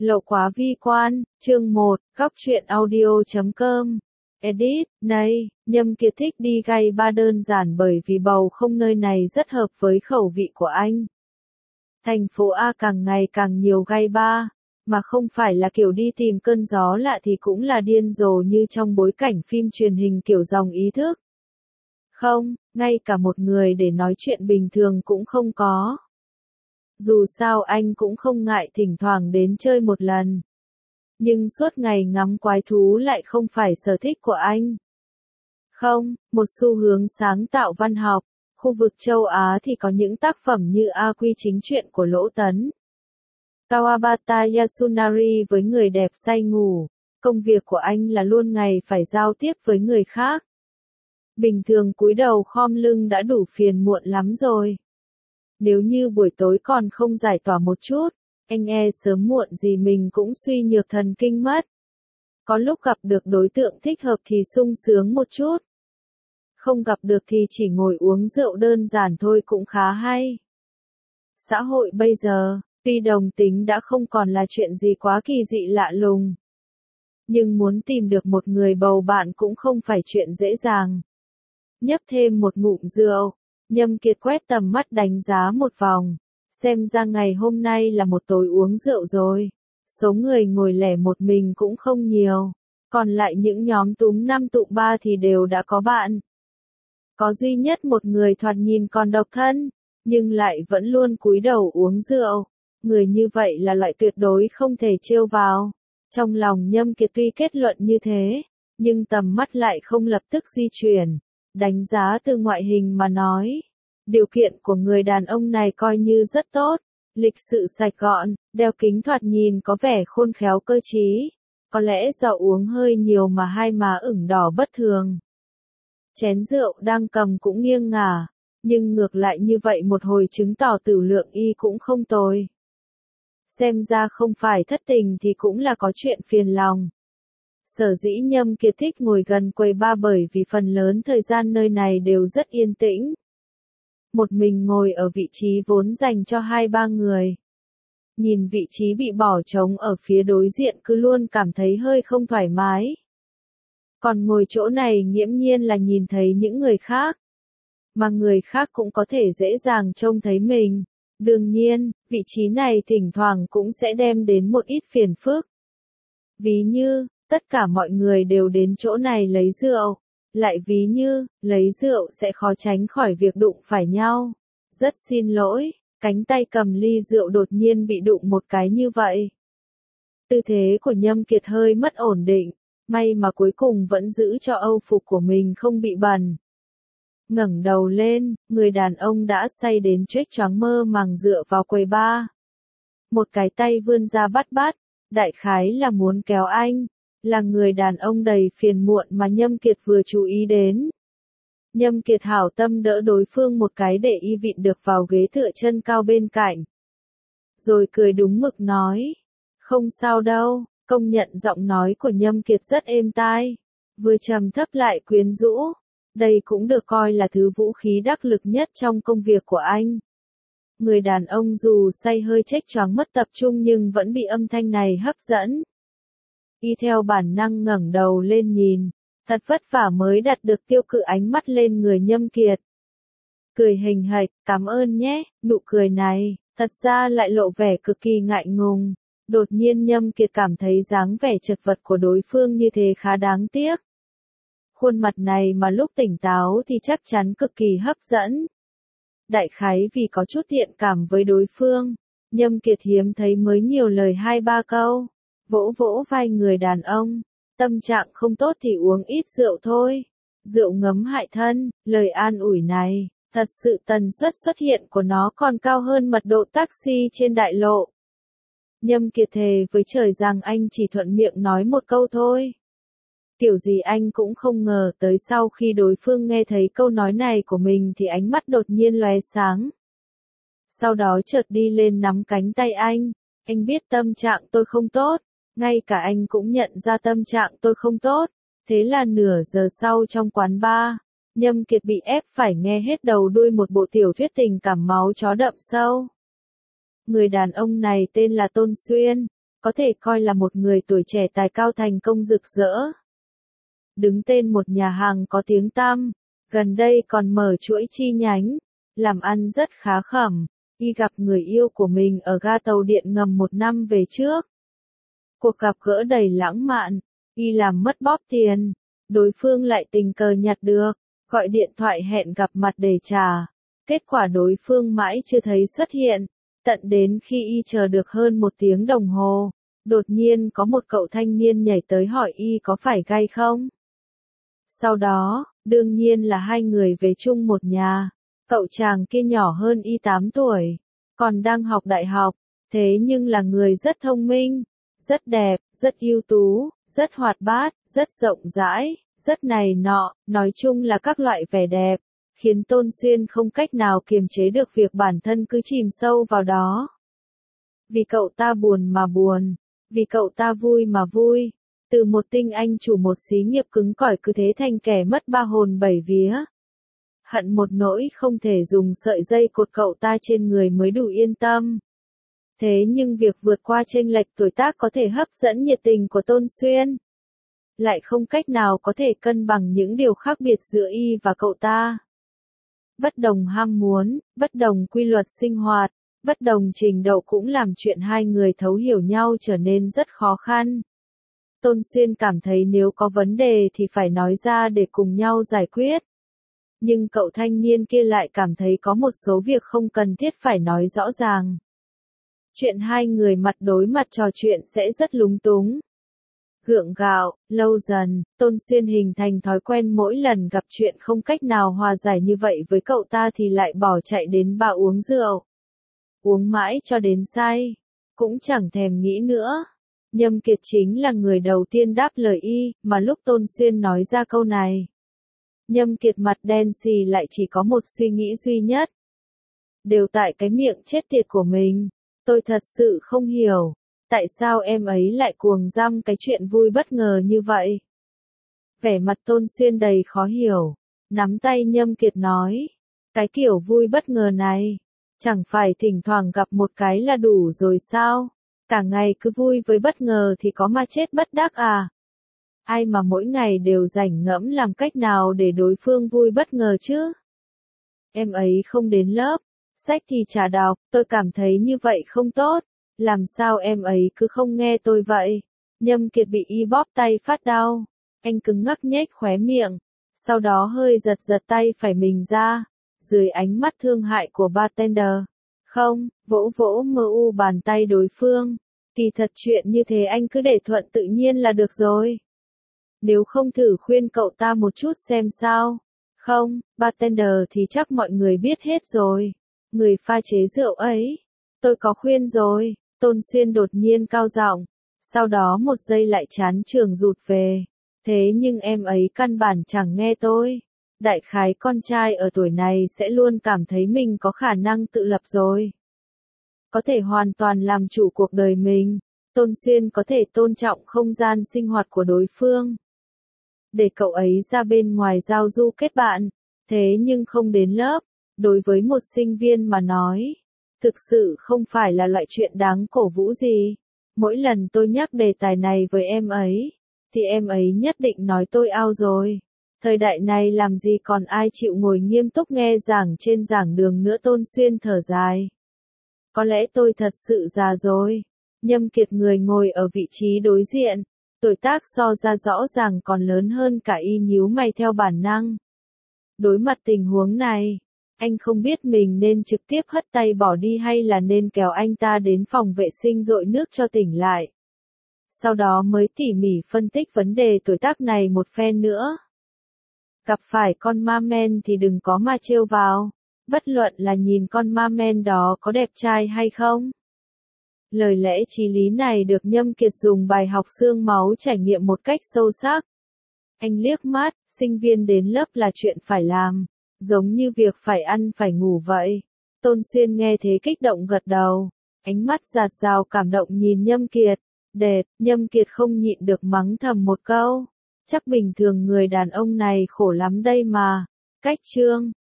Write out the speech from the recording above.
Lộ quá vi quan, chương 1, góc truyện audio.com. Edit, này, Nhâm Kiệt thích đi gay bar đơn giản bởi vì bầu không nơi này rất hợp với khẩu vị của anh. Thành phố A càng ngày càng nhiều gay bar, mà không phải là kiểu đi tìm cơn gió lạ thì cũng là điên rồ như trong bối cảnh phim truyền hình kiểu dòng ý thức. Không, ngay cả một người để nói chuyện bình thường cũng không có. Dù sao anh cũng không ngại thỉnh thoảng đến chơi một lần. Nhưng suốt ngày ngắm quái thú lại không phải sở thích của anh. Không, một xu hướng sáng tạo văn học, khu vực châu Á thì có những tác phẩm như A Quy Chính Truyện của Lỗ Tấn. Kawabata Yasunari với người đẹp say ngủ, công việc của anh là luôn ngày phải giao tiếp với người khác. Bình thường cúi đầu khom lưng đã đủ phiền muộn lắm rồi. Nếu như buổi tối còn không giải tỏa một chút, anh sớm muộn gì mình cũng suy nhược thần kinh mất. Có lúc gặp được đối tượng thích hợp thì sung sướng một chút. Không gặp được thì chỉ ngồi uống rượu đơn giản thôi cũng khá hay. Xã hội bây giờ, tuy đồng tính đã không còn là chuyện gì quá kỳ dị lạ lùng. Nhưng muốn tìm được một người bầu bạn cũng không phải chuyện dễ dàng. Nhấp thêm một ngụm rượu, Nhâm Kiệt quét tầm mắt đánh giá một vòng. Xem ra ngày hôm nay là một tối uống rượu rồi. Số người ngồi lẻ một mình cũng không nhiều. Còn lại những nhóm túm năm tụm ba thì đều đã có bạn. Có duy nhất một người thoạt nhìn còn độc thân, nhưng lại vẫn luôn cúi đầu uống rượu. Người như vậy là loại tuyệt đối không thể trêu vào. Trong lòng Nhâm Kiệt tuy kết luận như thế, nhưng tầm mắt lại không lập tức di chuyển. Đánh giá từ ngoại hình mà nói. Điều kiện của người đàn ông này coi như rất tốt, lịch sự sạch gọn, đeo kính thoạt nhìn có vẻ khôn khéo cơ trí. Có lẽ do uống hơi nhiều mà hai má ửng đỏ bất thường. Chén rượu đang cầm cũng nghiêng ngả, nhưng ngược lại như vậy một hồi chứng tỏ tửu lượng y cũng không tồi. Xem ra không phải thất tình thì cũng là có chuyện phiền lòng. Sở dĩ Nhâm Kiệt thích ngồi gần quầy bar bởi vì phần lớn thời gian nơi này đều rất yên tĩnh. Một mình ngồi ở vị trí vốn dành cho 2-3 người. Nhìn vị trí bị bỏ trống ở phía đối diện cứ luôn cảm thấy hơi không thoải mái. Còn ngồi chỗ này nghiễm nhiên là nhìn thấy những người khác. Mà người khác cũng có thể dễ dàng trông thấy mình. Đương nhiên, vị trí này thỉnh thoảng cũng sẽ đem đến một ít phiền phức. Ví như, tất cả mọi người đều đến chỗ này lấy rượu. Lại ví như, lấy rượu sẽ khó tránh khỏi việc đụng phải nhau. Rất xin lỗi, cánh tay cầm ly rượu đột nhiên bị đụng một cái như vậy. Tư thế của Nhâm Kiệt hơi mất ổn định, may mà cuối cùng vẫn giữ cho âu phục của mình không bị bẩn. Ngẩng đầu lên, người đàn ông đã say đến choếch choáng mơ màng dựa vào quầy bar. Một cái tay vươn ra bắt, đại khái là muốn kéo anh. Là người đàn ông đầy phiền muộn mà Nhâm Kiệt vừa chú ý đến. Nhâm Kiệt hảo tâm đỡ đối phương một cái để y vịn được vào ghế tựa chân cao bên cạnh. Rồi cười đúng mực nói. Không sao đâu, công nhận giọng nói của Nhâm Kiệt rất êm tai. Vừa trầm thấp lại quyến rũ. Đây cũng được coi là thứ vũ khí đắc lực nhất trong công việc của anh. Người đàn ông dù say hơi chếch choáng mất tập trung nhưng vẫn bị âm thanh này hấp dẫn. Y theo bản năng ngẩng đầu lên nhìn, thật vất vả mới đặt được tiêu cự ánh mắt lên người Nhâm Kiệt. Cười hình hạch, cảm ơn nhé, nụ cười này, thật ra lại lộ vẻ cực kỳ ngại ngùng. Đột nhiên Nhâm Kiệt cảm thấy dáng vẻ chật vật của đối phương như thế khá đáng tiếc. Khuôn mặt này mà lúc tỉnh táo thì chắc chắn cực kỳ hấp dẫn. Đại khái vì có chút thiện cảm với đối phương, Nhâm Kiệt hiếm thấy mới nhiều lời 2-3 câu. Vỗ vỗ vai người đàn ông, tâm trạng không tốt thì uống ít rượu thôi. Rượu ngấm hại thân, lời an ủi này, thật sự tần suất xuất hiện của nó còn cao hơn mật độ taxi trên đại lộ. Nhâm Kiệt thề với trời rằng anh chỉ thuận miệng nói một câu thôi. Kiểu gì anh cũng không ngờ tới sau khi đối phương nghe thấy câu nói này của mình thì ánh mắt đột nhiên lóe sáng. Sau đó chợt đi lên nắm cánh tay anh biết tâm trạng tôi không tốt. Ngay cả anh cũng nhận ra tâm trạng tôi không tốt. Thế là nửa giờ sau trong quán bar, Nhâm Kiệt bị ép phải nghe hết đầu đuôi một bộ tiểu thuyết tình cảm máu chó đậm sâu. Người đàn ông này tên là Tôn Xuyên, có thể coi là một người tuổi trẻ tài cao thành công rực rỡ. Đứng tên một nhà hàng có tiếng tăm, gần đây còn mở chuỗi chi nhánh, làm ăn rất khá khẩm. Y gặp người yêu của mình ở ga tàu điện ngầm 1 năm về trước. Cuộc gặp gỡ đầy lãng mạn, Y làm mất bóp tiền, đối phương lại tình cờ nhặt được, gọi điện thoại hẹn gặp mặt để trả. Kết quả đối phương mãi chưa thấy xuất hiện, tận đến khi Y chờ được hơn 1 tiếng đồng hồ, đột nhiên có một cậu thanh niên nhảy tới hỏi Y có phải gay không. Sau đó, đương nhiên là hai người về chung một nhà. Cậu chàng kia nhỏ hơn Y 8 tuổi, còn đang học đại học, thế nhưng là người rất thông minh, rất đẹp, rất ưu tú, rất hoạt bát, rất rộng rãi, rất này nọ, nói chung là các loại vẻ đẹp, khiến Tôn Xuyên không cách nào kiềm chế được việc bản thân cứ chìm sâu vào đó. Vì cậu ta buồn mà buồn, vì cậu ta vui mà vui, từ một tinh anh chủ một xí nghiệp cứng cỏi cứ thế thành kẻ mất ba hồn bảy vía. Hận một nỗi không thể dùng sợi dây cột cậu ta trên người mới đủ yên tâm. Thế nhưng việc vượt qua chênh lệch tuổi tác có thể hấp dẫn nhiệt tình của Tôn Xuyên, lại không cách nào có thể cân bằng những điều khác biệt giữa Y và cậu ta. Bất đồng ham muốn, bất đồng quy luật sinh hoạt, bất đồng trình độ cũng làm chuyện hai người thấu hiểu nhau trở nên rất khó khăn. Tôn Xuyên cảm thấy nếu có vấn đề thì phải nói ra để cùng nhau giải quyết. Nhưng cậu thanh niên kia lại cảm thấy có một số việc không cần thiết phải nói rõ ràng. Chuyện hai người mặt đối mặt trò chuyện sẽ rất lúng túng. Gượng gạo, lâu dần, Tôn Xuyên hình thành thói quen mỗi lần gặp chuyện không cách nào hòa giải như vậy với cậu ta thì lại bỏ chạy đến bar uống rượu. Uống mãi cho đến say, cũng chẳng thèm nghĩ nữa. Nhâm Kiệt chính là người đầu tiên đáp lời Y, mà lúc Tôn Xuyên nói ra câu này, Nhâm Kiệt mặt đen xì lại chỉ có một suy nghĩ duy nhất. Đều tại cái miệng chết tiệt của mình, tôi thật sự không hiểu, tại sao em ấy lại cuồng dăm cái chuyện vui bất ngờ như vậy. Vẻ mặt Tôn Xuyên đầy khó hiểu, nắm tay Nhâm Kiệt nói, cái kiểu vui bất ngờ này, chẳng phải thỉnh thoảng gặp một cái là đủ rồi sao, cả ngày cứ vui với bất ngờ thì có ma chết bất đắc à. Ai mà mỗi ngày đều rảnh ngẫm làm cách nào để đối phương vui bất ngờ chứ. Em ấy không đến lớp, sách thì chả đọc, tôi cảm thấy như vậy không tốt, làm sao em ấy cứ không nghe tôi vậy. Nhâm Kiệt bị Y bóp tay phát đau, anh cứng ngắc nhếch khóe miệng, sau đó hơi giật giật tay phải mình ra, dưới ánh mắt thương hại của bartender. Không, vỗ vỗ mơ u bàn tay đối phương, kỳ thật chuyện như thế anh cứ để thuận tự nhiên là được rồi. Nếu không thử khuyên cậu ta một chút xem sao. Không, bartender thì chắc mọi người biết hết rồi. Người pha chế rượu ấy. Tôi có khuyên rồi. Tôn Xuyên đột nhiên cao giọng. Sau đó một giây lại chán trường rụt về. Thế nhưng em ấy căn bản chẳng nghe tôi. Đại khái con trai ở tuổi này sẽ luôn cảm thấy mình có khả năng tự lập rồi. Có thể hoàn toàn làm chủ cuộc đời mình. Tôn Xuyên có thể tôn trọng không gian sinh hoạt của đối phương. Để cậu ấy ra bên ngoài giao du kết bạn, thế nhưng không đến lớp, đối với một sinh viên mà nói, thực sự không phải là loại chuyện đáng cổ vũ gì. Mỗi lần tôi nhắc đề tài này với em ấy, thì em ấy nhất định nói tôi ao rồi. Thời đại này làm gì còn ai chịu ngồi nghiêm túc nghe giảng trên giảng đường nữa. Tôn Xuyên thở dài. Có lẽ tôi thật sự già rồi. Nhâm Kiệt người ngồi ở vị trí đối diện. Tuổi tác so ra rõ ràng còn lớn hơn cả Y nhíu mày theo bản năng. Đối mặt tình huống này, anh không biết mình nên trực tiếp hất tay bỏ đi hay là nên kéo anh ta đến phòng vệ sinh dội nước cho tỉnh lại. Sau đó mới tỉ mỉ phân tích vấn đề tuổi tác này một phen nữa. Gặp phải con ma men thì đừng có mà trêu vào, bất luận là nhìn con ma men đó có đẹp trai hay không. Lời lẽ chí lý này được Nhâm Kiệt dùng bài học xương máu trải nghiệm một cách sâu sắc. Anh liếc mắt, sinh viên đến lớp là chuyện phải làm, giống như việc phải ăn phải ngủ vậy. Tôn Xuyên nghe thế kích động gật đầu, ánh mắt dạt dào cảm động nhìn Nhâm Kiệt. Đệt, Nhâm Kiệt không nhịn được mắng thầm một câu. Chắc bình thường người đàn ông này khổ lắm đây mà. Cách chương